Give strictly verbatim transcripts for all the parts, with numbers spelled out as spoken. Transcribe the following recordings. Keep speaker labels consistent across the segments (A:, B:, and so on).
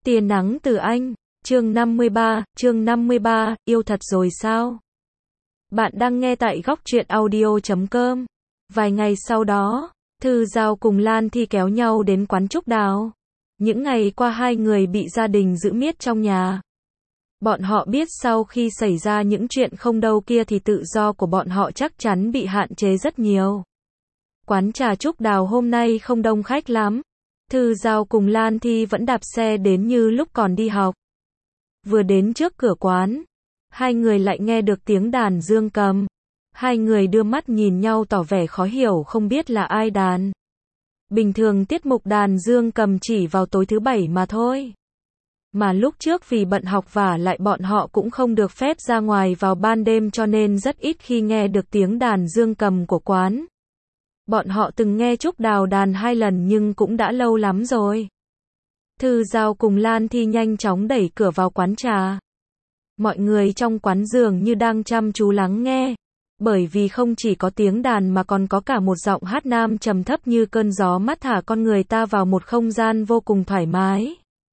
A: Tia nắng từ anh, chương năm mươi ba, chương năm mươi ba, yêu thật rồi sao? Bạn đang nghe tại góc truyện audio chấm com. Vài ngày sau đó, Thư Giao cùng Lan Thi kéo nhau đến quán Trúc Đào. Những ngày qua hai người bị gia đình giữ miết trong nhà. Bọn họ biết sau khi xảy ra những chuyện không đâu kia thì tự do của bọn họ chắc chắn bị hạn chế rất nhiều. Quán trà Trúc Đào hôm nay không đông khách lắm. Thư Giao cùng Lan Thi vẫn đạp xe đến như lúc còn đi học. Vừa đến trước cửa quán, hai người lại nghe được tiếng đàn dương cầm. Hai người đưa mắt nhìn nhau tỏ vẻ khó hiểu không biết là ai đàn. Bình thường tiết mục đàn dương cầm chỉ vào tối thứ bảy mà thôi. Mà lúc trước vì bận học và lại bọn họ cũng không được phép ra ngoài vào ban đêm cho nên rất ít khi nghe được tiếng đàn dương cầm của quán. Bọn họ từng nghe Trúc Đào đàn hai lần nhưng cũng đã lâu lắm rồi. Thư Giao cùng Lan Thi nhanh chóng đẩy cửa vào quán trà. Mọi người trong quán dường như đang chăm chú lắng nghe. Bởi vì không chỉ có tiếng đàn mà còn có cả một giọng hát nam trầm thấp như cơn gió mát thả con người ta vào một không gian vô cùng thoải mái.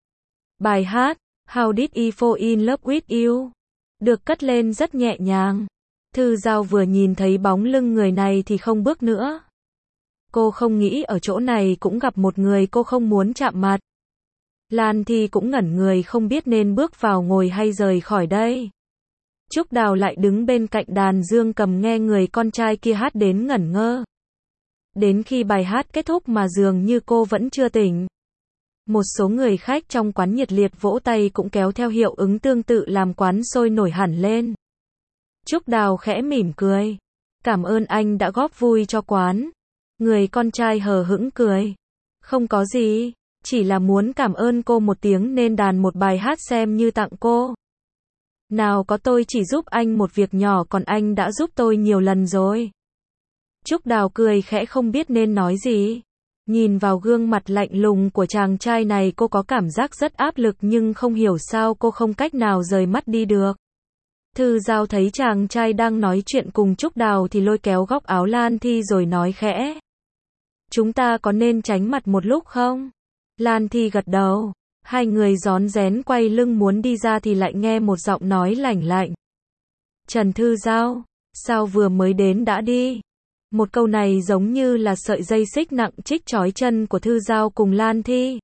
A: Bài hát How Did I Fall In Love With You được cất lên rất nhẹ nhàng. Thư Giao vừa nhìn thấy bóng lưng người này thì không bước nữa. Cô không nghĩ ở chỗ này cũng gặp một người cô không muốn chạm mặt. Lan Thi cũng ngẩn người không biết nên bước vào ngồi hay rời khỏi đây. Trúc Đào lại đứng bên cạnh đàn dương cầm nghe người con trai kia hát đến ngẩn ngơ. Đến khi bài hát kết thúc mà dường như cô vẫn chưa tỉnh. Một số người khách trong quán nhiệt liệt vỗ tay cũng kéo theo hiệu ứng tương tự làm quán sôi nổi hẳn lên. Trúc Đào khẽ mỉm cười. Cảm ơn anh đã góp vui cho quán. Người con trai hờ hững cười. Không có gì, chỉ là muốn cảm ơn cô một tiếng nên đàn một bài hát xem như tặng cô. Nào có tôi chỉ giúp anh một việc nhỏ còn anh đã giúp tôi nhiều lần rồi. Trúc Đào cười khẽ không biết nên nói gì. Nhìn vào gương mặt lạnh lùng của chàng trai này cô có cảm giác rất áp lực nhưng không hiểu sao cô không cách nào rời mắt đi được. Thư Giao thấy chàng trai đang nói chuyện cùng Trúc Đào thì lôi kéo góc áo Lan Thi rồi nói khẽ. Chúng ta có nên tránh mặt một lúc không? Lan Thi gật đầu. Hai người rón rén quay lưng muốn đi ra thì lại nghe một giọng nói lảnh lạnh. Trần Thư Giao, sao vừa mới đến đã đi? Một câu này giống như là sợi dây xích nặng chích chói chân của Thư Giao cùng Lan Thi.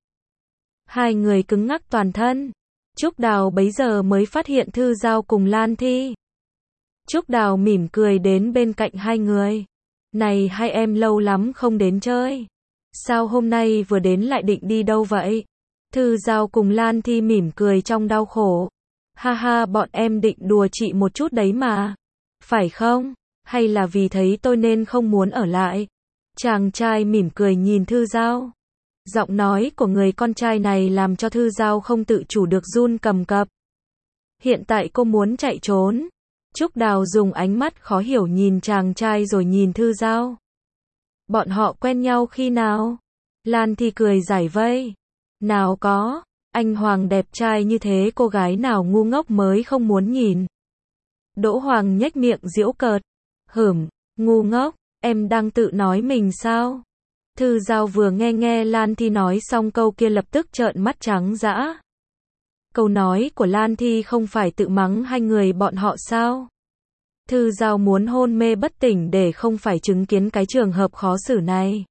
A: Hai người cứng ngắc toàn thân. Trúc Đào bấy giờ mới phát hiện Thư Giao cùng Lan Thi. Trúc Đào mỉm cười đến bên cạnh hai người. Này hai em lâu lắm không đến chơi. Sao hôm nay vừa đến lại định đi đâu vậy? Thư Giao cùng Lan Thi mỉm cười trong đau khổ. Ha ha bọn em định đùa chị một chút đấy mà. Phải không? Hay là vì thấy tôi nên không muốn ở lại? Chàng trai mỉm cười nhìn Thư Giao. Giọng nói của người con trai này làm cho Thư Giao không tự chủ được run cầm cập. Hiện tại cô muốn chạy trốn. Trúc Đào dùng ánh mắt khó hiểu nhìn chàng trai rồi nhìn Thư Giao. Bọn họ quen nhau khi nào? Lan Thi cười giải vây. Nào có, anh Hoàng đẹp trai như thế cô gái nào ngu ngốc mới không muốn nhìn. Đỗ Hoàng nhếch miệng giễu cợt. Hửm, ngu ngốc, em đang tự nói mình sao? Thư Giao vừa nghe nghe Lan Thi nói xong câu kia lập tức trợn mắt trắng dã. Câu nói của Lan Thi không phải tự mắng hai người bọn họ sao? Thư Giao muốn hôn mê bất tỉnh để không phải chứng kiến cái trường hợp khó xử này.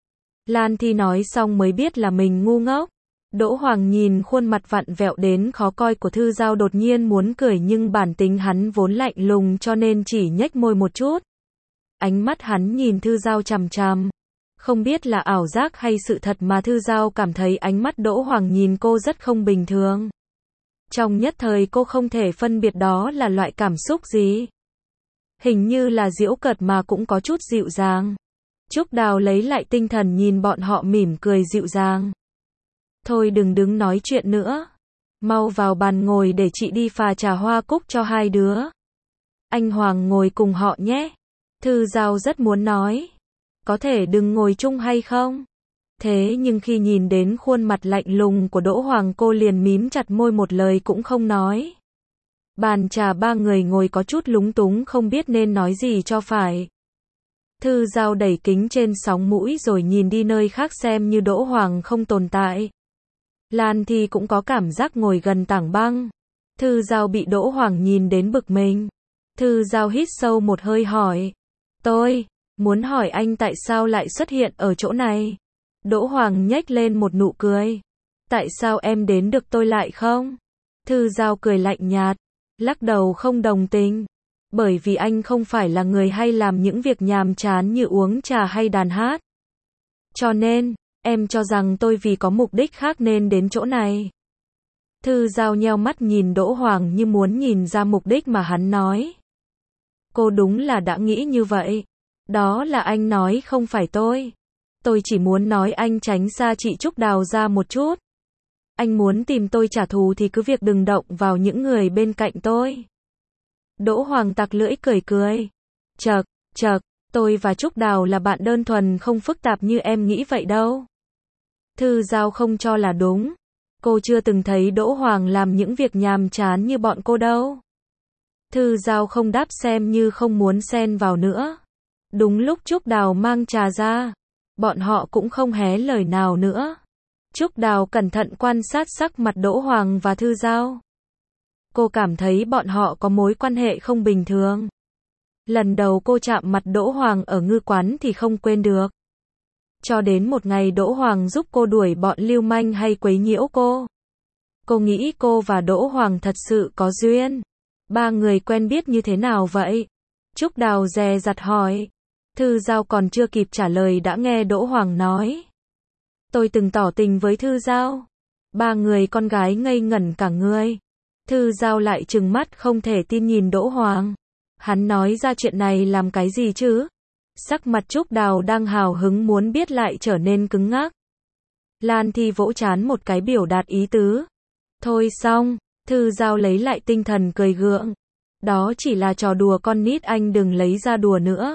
A: Lan Thi nói xong mới biết là mình ngu ngốc. Đỗ Hoàng nhìn khuôn mặt vặn vẹo đến khó coi của Thư Giao đột nhiên muốn cười nhưng bản tính hắn vốn lạnh lùng cho nên chỉ nhếch môi một chút. Ánh mắt hắn nhìn Thư Giao chằm chằm. Không biết là ảo giác hay sự thật mà Thư Giao cảm thấy ánh mắt Đỗ Hoàng nhìn cô rất không bình thường. Trong nhất thời cô không thể phân biệt đó là loại cảm xúc gì. Hình như là giễu cợt mà cũng có chút dịu dàng. Trúc Đào lấy lại tinh thần nhìn bọn họ mỉm cười dịu dàng. Thôi đừng đứng nói chuyện nữa. Mau vào bàn ngồi để chị đi pha trà hoa cúc cho hai đứa. Anh Hoàng ngồi cùng họ nhé. Thư Giao rất muốn nói. Có thể đừng ngồi chung hay không? Thế nhưng khi nhìn đến khuôn mặt lạnh lùng của Đỗ Hoàng cô liền mím chặt môi một lời cũng không nói. Bàn trà ba người ngồi có chút lúng túng không biết nên nói gì cho phải. Thư Giao đẩy kính trên sóng mũi rồi nhìn đi nơi khác xem như Đỗ Hoàng không tồn tại. Lan Thi cũng có cảm giác ngồi gần tảng băng. Thư Giao bị Đỗ Hoàng nhìn đến bực mình. Thư Giao hít sâu một hơi hỏi. Tôi muốn hỏi anh tại sao lại xuất hiện ở chỗ này. Đỗ Hoàng nhếch lên một nụ cười. Tại sao em đến được tôi lại không? Thư Giao cười lạnh nhạt, lắc đầu không đồng tình. Bởi vì anh không phải là người hay làm những việc nhàm chán như uống trà hay đàn hát. Cho nên, em cho rằng tôi vì có mục đích khác nên đến chỗ này. Thư Giao nheo mắt nhìn Đỗ Hoàng như muốn nhìn ra mục đích mà hắn nói. Cô đúng là đã nghĩ như vậy. Đó là anh nói không phải tôi. Tôi chỉ muốn nói anh tránh xa chị Trúc Đào ra một chút. Anh muốn tìm tôi trả thù thì cứ việc đừng động vào những người bên cạnh tôi. Đỗ Hoàng tặc lưỡi cười cười. Chậc, chậc, tôi và Trúc Đào là bạn đơn thuần không phức tạp như em nghĩ vậy đâu. Thư Giao không cho là đúng. Cô chưa từng thấy Đỗ Hoàng làm những việc nhàm chán như bọn cô đâu. Thư Giao không đáp xem như không muốn xen vào nữa. Đúng lúc Trúc Đào mang trà ra, bọn họ cũng không hé lời nào nữa. Trúc Đào cẩn thận quan sát sắc mặt Đỗ Hoàng và Thư Giao. Cô cảm thấy bọn họ có mối quan hệ không bình thường. Lần đầu cô chạm mặt Đỗ Hoàng ở ngư quán thì không quên được. Cho đến một ngày Đỗ Hoàng giúp cô đuổi bọn lưu manh hay quấy nhiễu cô. Cô nghĩ cô và Đỗ Hoàng thật sự có duyên. Ba người quen biết như thế nào vậy? Trúc Đào dè dặt hỏi. Thư Giao còn chưa kịp trả lời đã nghe Đỗ Hoàng nói. Tôi từng tỏ tình với Thư Giao. Ba người con gái ngây ngẩn cả người. Thư Giao lại trừng mắt không thể tin nhìn Đỗ Hoàng. Hắn nói ra chuyện này làm cái gì chứ? Sắc mặt Trúc Đào đang hào hứng muốn biết lại trở nên cứng ngắc. Lan Thi vỗ trán một cái biểu đạt ý tứ. Thôi xong, Thư Giao lấy lại tinh thần cười gượng. Đó chỉ là trò đùa con nít, anh đừng lấy ra đùa nữa.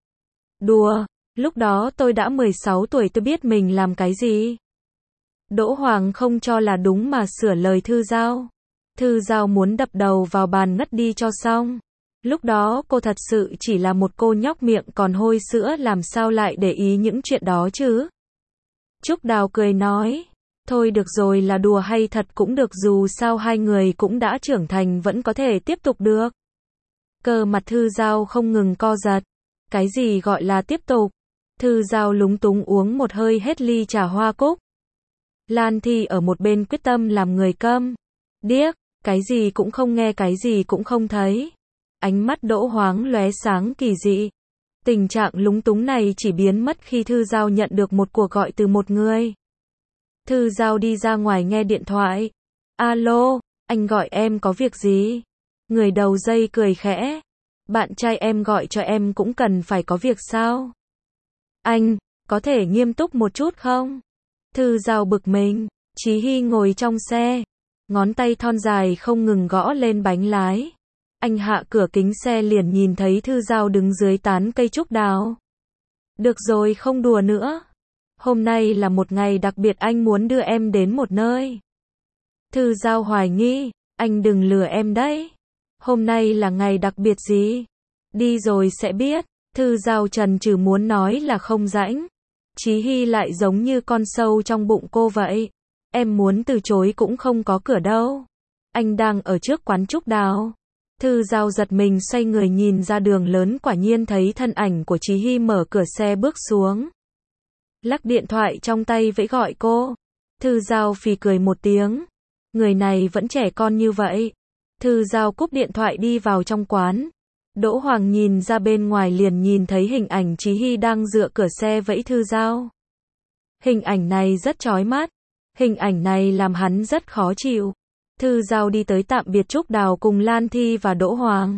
A: Đùa, lúc đó tôi đã mười sáu tuổi, tôi biết mình làm cái gì. Đỗ Hoàng không cho là đúng mà sửa lời Thư Giao. Thư Giao muốn đập đầu vào bàn ngất đi cho xong. Lúc đó cô thật sự chỉ là một cô nhóc miệng còn hôi sữa, làm sao lại để ý những chuyện đó chứ? Trúc Đào cười nói. Thôi được rồi, là đùa hay thật cũng được, dù sao hai người cũng đã trưởng thành, vẫn có thể tiếp tục được. Cơ mặt Thư Giao không ngừng co giật. Cái gì gọi là tiếp tục? Thư Giao lúng túng uống một hơi hết ly trà hoa cúc. Lan Thi ở một bên quyết tâm làm người câm điếc, cái gì cũng không nghe, cái gì cũng không thấy. Ánh mắt Đỗ Hoàng lóe sáng kỳ dị. Tình trạng lúng túng này chỉ biến mất khi Thư Giao nhận được một cuộc gọi từ một người. Thư Giao đi ra ngoài nghe điện thoại. Alo, anh gọi em có việc gì? Người đầu dây cười khẽ. Bạn trai em gọi cho em cũng cần phải có việc sao? Anh, có thể nghiêm túc một chút không? Thư Giao bực mình. Chí Hy ngồi trong xe. Ngón tay thon dài không ngừng gõ lên bánh lái. Anh hạ cửa kính xe liền nhìn thấy Thư Giao đứng dưới tán cây trúc đào. Được rồi, không đùa nữa. Hôm nay là một ngày đặc biệt, anh muốn đưa em đến một nơi. Thư Giao hoài nghi. Anh đừng lừa em đấy. Hôm nay là ngày đặc biệt gì? Đi rồi sẽ biết. Thư Giao chần chừ muốn nói là không rãnh. Chí Hy lại giống như con sâu trong bụng cô vậy. Em muốn từ chối cũng không có cửa đâu. Anh đang ở trước quán trúc đào. Thư Giao giật mình xoay người nhìn ra đường lớn, quả nhiên thấy thân ảnh của Chí Hy mở cửa xe bước xuống. Lắc điện thoại trong tay vẫy gọi cô. Thư Giao phì cười một tiếng. Người này vẫn trẻ con như vậy. Thư Giao cúp điện thoại đi vào trong quán. Đỗ Hoàng nhìn ra bên ngoài liền nhìn thấy hình ảnh Chí Hy đang dựa cửa xe vẫy Thư Giao. Hình ảnh này rất chói mắt. Hình ảnh này làm hắn rất khó chịu. Thư Giao đi tới tạm biệt Trúc Đào cùng Lan Thi và Đỗ Hoàng.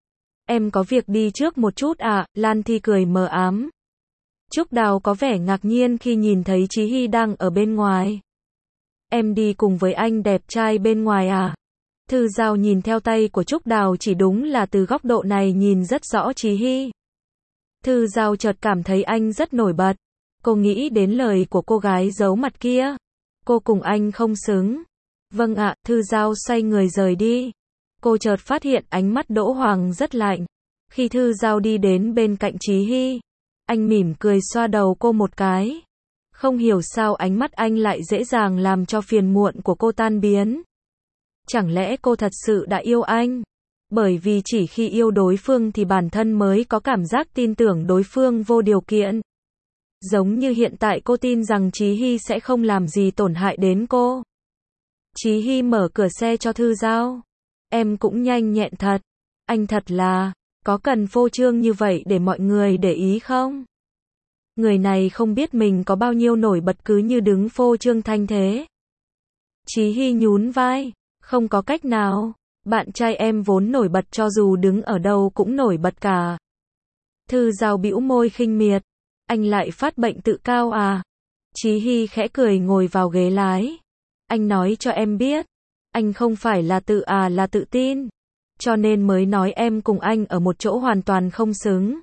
A: Em có việc đi trước một chút à? Lan Thi cười mờ ám. Trúc Đào có vẻ ngạc nhiên khi nhìn thấy Chí Hy đang ở bên ngoài. Em đi cùng với anh đẹp trai bên ngoài à? Thư Giao nhìn theo tay của Trúc Đào, chỉ đúng là từ góc độ này nhìn rất rõ Chí Hy. Thư Giao chợt cảm thấy anh rất nổi bật. Cô nghĩ đến lời của cô gái giấu mặt kia. Cô cùng anh không xứng. Vâng ạ, Thư Giao xoay người rời đi. Cô chợt phát hiện ánh mắt Đỗ Hoàng rất lạnh. Khi Thư Giao đi đến bên cạnh Chí Hy, anh mỉm cười xoa đầu cô một cái. Không hiểu sao ánh mắt anh lại dễ dàng làm cho phiền muộn của cô tan biến. Chẳng lẽ cô thật sự đã yêu anh? Bởi vì chỉ khi yêu đối phương thì bản thân mới có cảm giác tin tưởng đối phương vô điều kiện. Giống như hiện tại cô tin rằng Chí Hy sẽ không làm gì tổn hại đến cô. Chí Hy mở cửa xe cho Thư Giao. Em cũng nhanh nhẹn thật. Anh thật là, có cần phô trương như vậy để mọi người để ý không? Người này không biết mình có bao nhiêu nổi bật cứ như đứng phô trương thanh thế. Chí Hy nhún vai, không có cách nào, bạn trai em vốn nổi bật cho dù đứng ở đâu cũng nổi bật cả. Thư Giao bĩu môi khinh miệt, anh lại phát bệnh tự cao à? Chí Hy khẽ cười ngồi vào ghế lái. Anh nói cho em biết, anh không phải là tự à là tự tin, cho nên mới nói em cùng anh ở một chỗ hoàn toàn không xứng.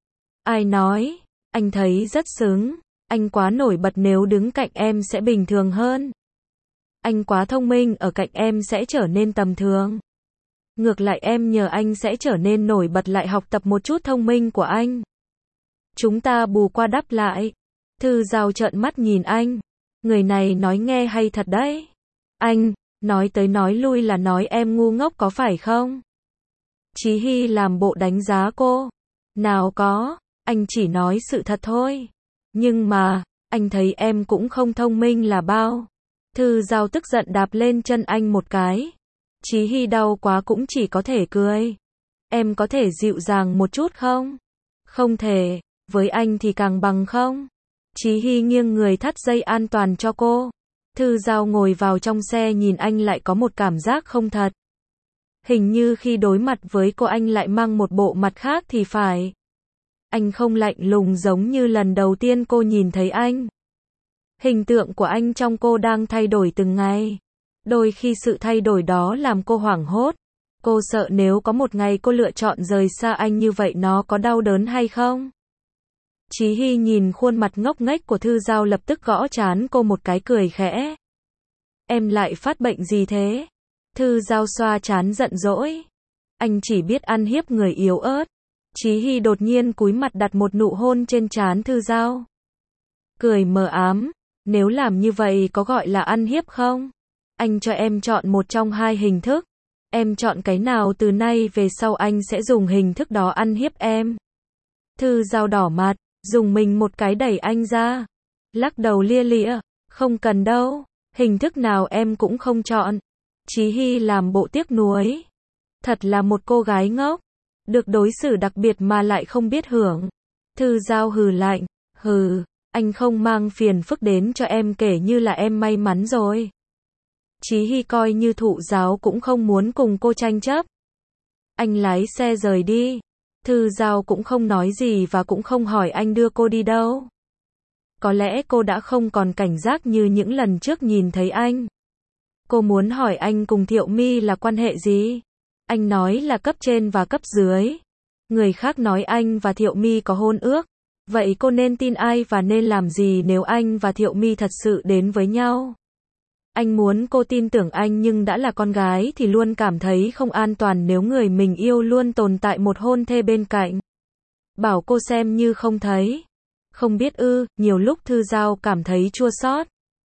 A: Ai nói? Anh thấy rất xứng, anh quá nổi bật nếu đứng cạnh em sẽ bình thường hơn. Anh quá thông minh ở cạnh em sẽ trở nên tầm thường. Ngược lại em nhờ anh sẽ trở nên nổi bật lại học tập một chút thông minh của anh. Chúng ta bù qua đắp lại. Thư Giao trợn mắt nhìn anh. Người này nói nghe hay thật đấy. Anh, nói tới nói lui là nói em ngu ngốc có phải không? Chí Hy làm bộ đánh giá cô. Nào có, anh chỉ nói sự thật thôi. Nhưng mà, anh thấy em cũng không thông minh là bao. Thư Giao tức giận đạp lên chân anh một cái. Chí Hy đau quá cũng chỉ có thể cười. Em có thể dịu dàng một chút không? Không thể, với anh thì càng bằng không? Chí Hy nghiêng người thắt dây an toàn cho cô. Thư Giao ngồi vào trong xe nhìn anh lại có một cảm giác không thật. Hình như khi đối mặt với cô anh lại mang một bộ mặt khác thì phải. Anh không lạnh lùng giống như lần đầu tiên cô nhìn thấy anh. Hình tượng của anh trong cô đang thay đổi từng ngày. Đôi khi sự thay đổi đó làm cô hoảng hốt. Cô sợ nếu có một ngày cô lựa chọn rời xa anh như vậy nó có đau đớn hay không? Chí Hy nhìn khuôn mặt ngốc nghếch của Thư Giao lập tức gõ trán cô một cái cười khẽ. Em lại phát bệnh gì thế? Thư Giao xoa trán giận dỗi. Anh chỉ biết ăn hiếp người yếu ớt. Chí Hy đột nhiên cúi mặt đặt một nụ hôn trên trán Thư Giao. Cười mờ ám. Nếu làm như vậy có gọi là ăn hiếp không? Anh cho em chọn một trong hai hình thức. Em chọn cái nào từ nay về sau anh sẽ dùng hình thức đó ăn hiếp em. Thư Giao đỏ mặt, dùng mình một cái đẩy anh ra. Lắc đầu lia lịa, không cần đâu, hình thức nào em cũng không chọn. Chí Hy làm bộ tiếc nuối. Thật là một cô gái ngốc, được đối xử đặc biệt mà lại không biết hưởng. Thư Giao hừ lạnh, hừ, anh không mang phiền phức đến cho em kể như là em may mắn rồi. Chí Hy coi như thụ giáo cũng không muốn cùng cô tranh chấp. Anh lái xe rời đi. Thư Giao cũng không nói gì và cũng không hỏi anh đưa cô đi đâu. Có lẽ cô đã không còn cảnh giác như những lần trước nhìn thấy anh. Cô muốn hỏi anh cùng Thiệu My là quan hệ gì? Anh nói là cấp trên và cấp dưới. Người khác nói anh và Thiệu My có hôn ước. Vậy cô nên tin ai và nên làm gì nếu anh và Thiệu My thật sự đến với nhau? Anh muốn cô tin tưởng anh nhưng đã là con gái thì luôn cảm thấy không an toàn nếu người mình yêu luôn tồn tại một hôn thê bên cạnh. Bảo cô xem như không thấy. Không biết ư, nhiều lúc Thư Giao cảm thấy chua xót.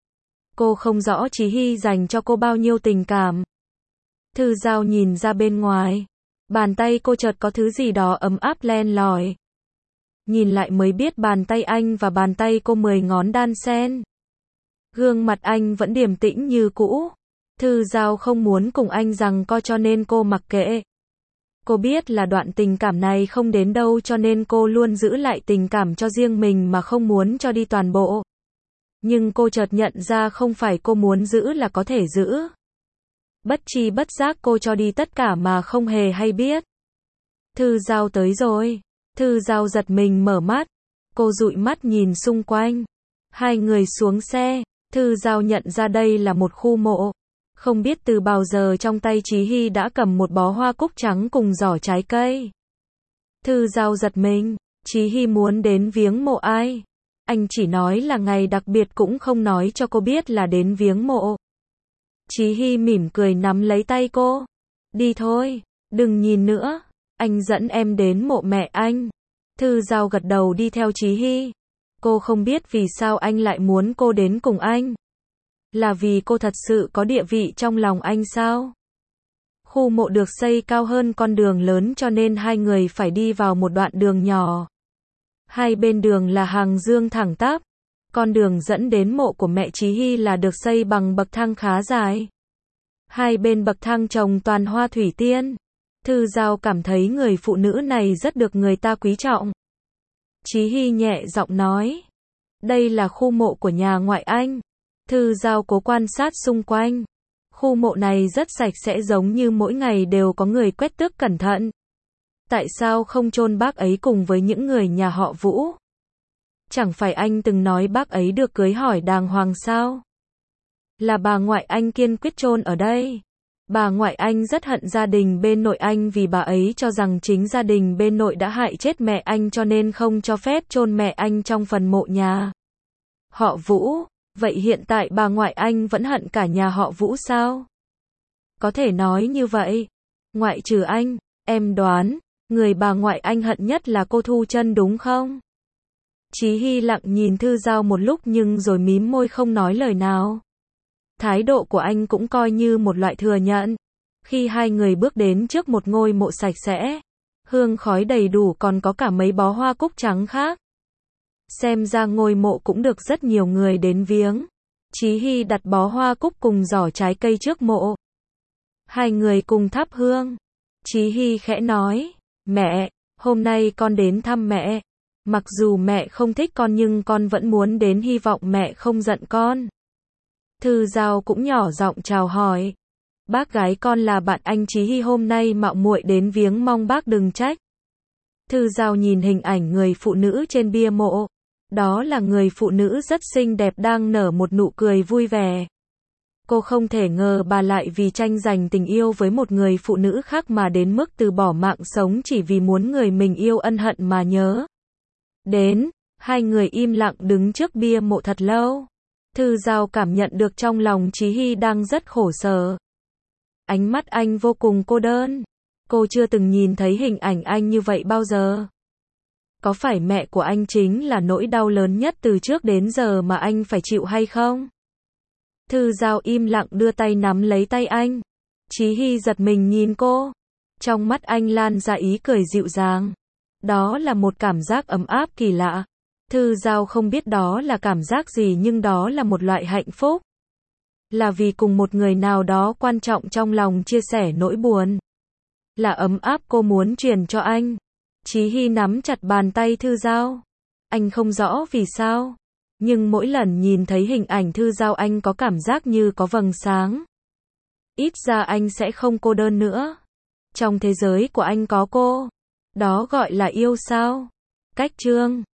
A: Cô không rõ Chí Hy dành cho cô bao nhiêu tình cảm. Thư Giao nhìn ra bên ngoài. Bàn tay cô chợt có thứ gì đó ấm áp len lỏi. Nhìn lại mới biết bàn tay anh và bàn tay cô mười ngón đan xen. Gương mặt anh vẫn điềm tĩnh như cũ. Thư Giao không muốn cùng anh giằng co cho nên cô mặc kệ. Cô biết là đoạn tình cảm này không đến đâu cho nên cô luôn giữ lại tình cảm cho riêng mình mà không muốn cho đi toàn bộ. Nhưng cô chợt nhận ra không phải cô muốn giữ là có thể giữ. Bất tri bất giác cô cho đi tất cả mà không hề hay biết. Thư Giao tới rồi. Thư Giao giật mình mở mắt. Cô dụi mắt nhìn xung quanh. Hai người xuống xe. Thư Giao nhận ra đây là một khu mộ. Không biết từ bao giờ trong tay Chí Hy đã cầm một bó hoa cúc trắng cùng giỏ trái cây. Thư Giao giật mình. Chí Hy muốn đến viếng mộ ai? Anh chỉ nói là ngày đặc biệt cũng không nói cho cô biết là đến viếng mộ. Chí Hy mỉm cười nắm lấy tay cô. Đi thôi, đừng nhìn nữa. Anh dẫn em đến mộ mẹ anh. Thư Giao gật đầu đi theo Chí Hy. Cô không biết vì sao anh lại muốn cô đến cùng anh. Là vì cô thật sự có địa vị trong lòng anh sao? Khu mộ được xây cao hơn con đường lớn cho nên hai người phải đi vào một đoạn đường nhỏ. Hai bên đường là hàng dương thẳng tắp. Con đường dẫn đến mộ của mẹ Chí Hy là được xây bằng bậc thang khá dài. Hai bên bậc thang trồng toàn hoa thủy tiên. Thư Giao cảm thấy người phụ nữ này rất được người ta quý trọng. Chí Hy nhẹ giọng nói. Đây là khu mộ của nhà ngoại anh. Thư Giao cố quan sát xung quanh. Khu mộ này rất sạch sẽ giống như mỗi ngày đều có người quét tước cẩn thận. Tại sao không chôn bác ấy cùng với những người nhà họ Vũ? Chẳng phải anh từng nói bác ấy được cưới hỏi đàng hoàng sao? Là bà ngoại anh kiên quyết chôn ở đây. Bà ngoại anh rất hận gia đình bên nội anh vì bà ấy cho rằng chính gia đình bên nội đã hại chết mẹ anh cho nên không cho phép chôn mẹ anh trong phần mộ nhà họ Vũ. Vậy hiện tại bà ngoại anh vẫn hận cả nhà họ Vũ sao? Có thể nói như vậy. Ngoại trừ anh, em đoán, người bà ngoại anh hận nhất là cô Thu Chân đúng không? Chí Hy lặng nhìn Thư Giao một lúc nhưng rồi mím môi không nói lời nào. Thái độ của anh cũng coi như một loại thừa nhận. Khi hai người bước đến trước một ngôi mộ sạch sẽ, hương khói đầy đủ còn có cả mấy bó hoa cúc trắng khác. Xem ra ngôi mộ cũng được rất nhiều người đến viếng. Chí Hy đặt bó hoa cúc cùng giỏ trái cây trước mộ. Hai người cùng thắp hương. Chí Hy khẽ nói, mẹ, hôm nay con đến thăm mẹ. Mặc dù mẹ không thích con nhưng con vẫn muốn đến, hy vọng mẹ không giận con. Thư Giao cũng nhỏ giọng chào hỏi. Bác gái con là bạn anh Chí Hy hôm nay mạo muội đến viếng mong bác đừng trách. Thư Giao nhìn hình ảnh người phụ nữ trên bia mộ. Đó là người phụ nữ rất xinh đẹp đang nở một nụ cười vui vẻ. Cô không thể ngờ bà lại vì tranh giành tình yêu với một người phụ nữ khác mà đến mức từ bỏ mạng sống chỉ vì muốn người mình yêu ân hận mà nhớ. Đến, hai người im lặng đứng trước bia mộ thật lâu. Thư Giao cảm nhận được trong lòng Chí Hy đang rất khổ sở. Ánh mắt anh vô cùng cô đơn. Cô chưa từng nhìn thấy hình ảnh anh như vậy bao giờ. Có phải mẹ của anh chính là nỗi đau lớn nhất từ trước đến giờ mà anh phải chịu hay không? Thư Giao im lặng đưa tay nắm lấy tay anh. Chí Hy giật mình nhìn cô. Trong mắt anh lan ra ý cười dịu dàng. Đó là một cảm giác ấm áp kỳ lạ. Thư Giao không biết đó là cảm giác gì nhưng đó là một loại hạnh phúc. Là vì cùng một người nào đó quan trọng trong lòng chia sẻ nỗi buồn. Là ấm áp cô muốn truyền cho anh. Chí Hy nắm chặt bàn tay Thư Giao. Anh không rõ vì sao. Nhưng mỗi lần nhìn thấy hình ảnh Thư Giao anh có cảm giác như có vầng sáng. Ít ra anh sẽ không cô đơn nữa. Trong thế giới của anh có cô. Đó gọi là yêu sao? Cách chương